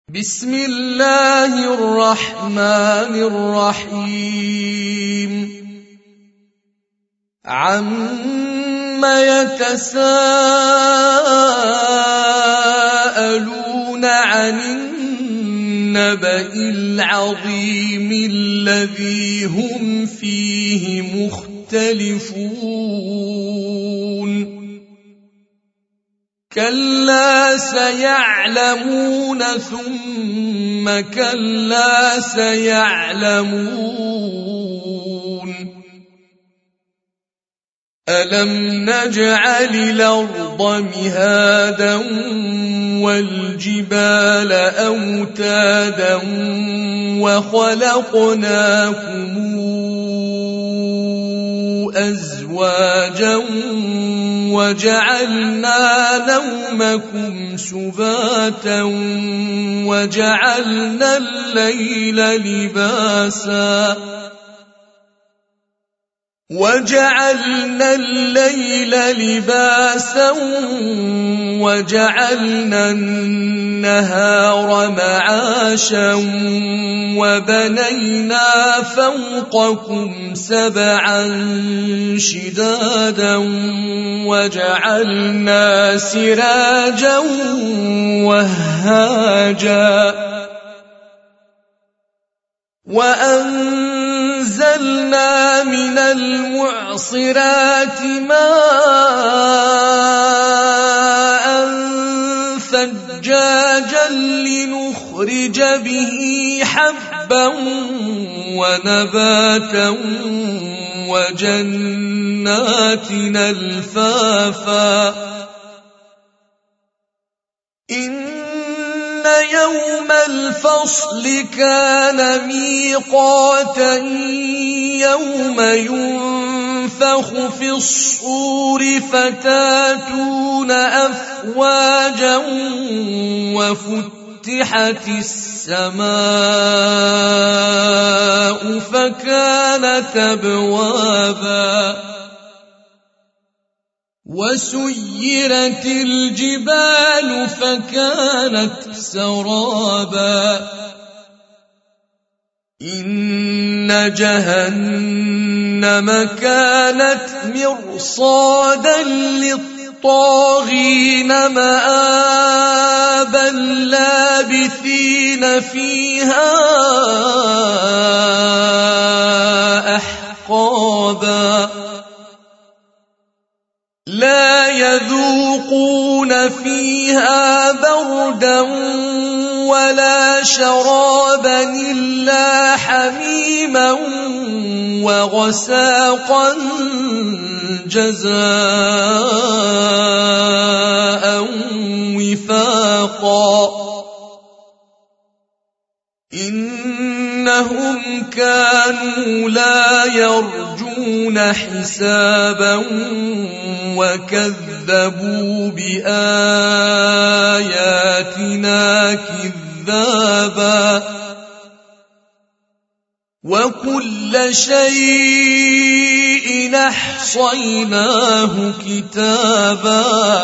بسم الله الرحمن الرحيم عَمَّ يتساءلون عن النبأ العظيم الذي هم فيه مختلفون كلا سيعلمون ثم كلا سيعلمون ألم نجعل الأرض مهادا والجبال أوتادا وخلقناكم أزواجا وجعلنا نومكم سباتا وجعلنا الليل لباسا وجعلنا النهار معاشا وبنينا فوقكم سبعا شدادا وجعلنا سراجا وهاجا وأنزلنا من المعصرات ماء ثجاجا لنخرج به حبا ونباتا وجنات ألفافا إن يوم الفصل كان ميقاتا يوم ينفخ في الصور فتاتون أفواجا وفتحت السماء فكانت أبوابا وسيرت الجبال فكانت سرابا إن جهنم كانت مرصادا للطاغين مآبا لابثين فيها أحقابا لا يذوقون فيها بردا ولا شرابا إلا حميما وغساقا جزاء وفاقا إنهم كانوا لا يرجون حسابا وكذبوا بآياتنا كذابا وكل شيء أحصيناه كتابا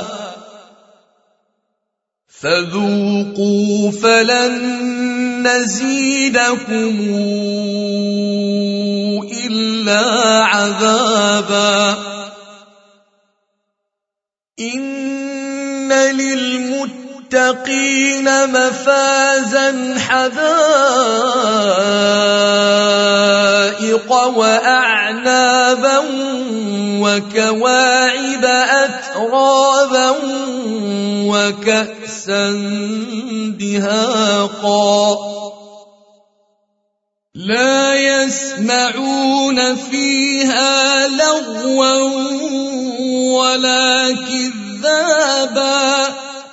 فذوقوا فلن نزيدكم إلا عذابا إن للمتقين مفازا حدائق وأعنابا وكواعب أترابا وكأسا دهاقا لا يسمعون فيها لغوا ولا كذابا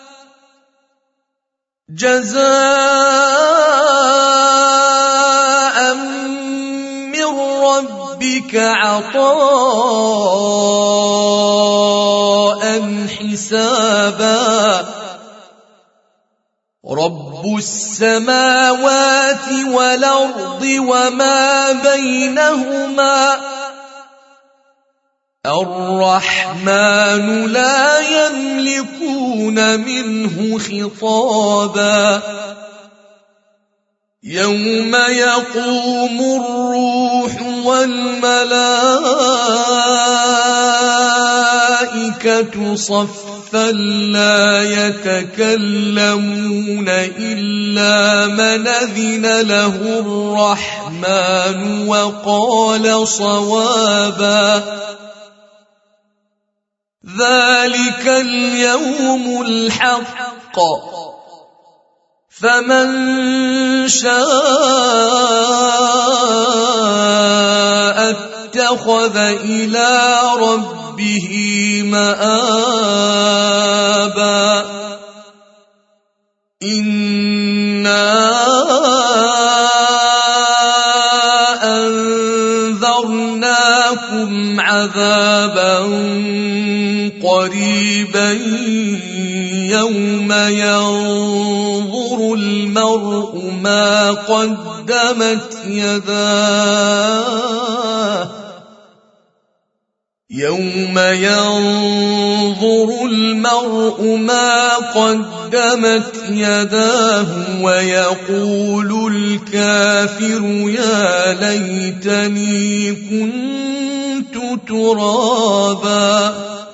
جزاء من ربك عطاء حسابا رب السماوات والأرض وما بينهما الرحمن لا يملكون منه خطابا يوم يقوم الروح والملائكة صفا لا يتكلمون إلا من أذن له الرحمن وقال صوابا ذلك اليوم الحق فمن شاء اتخذ إلى ربه مآبا إنا أنذرناكم عذابا قريبا يوم ينظر المرء ما قدمت يداه يوم ينظر المرء ما قدمت يداه ويقول الكافر يا ليتني كنت ترابا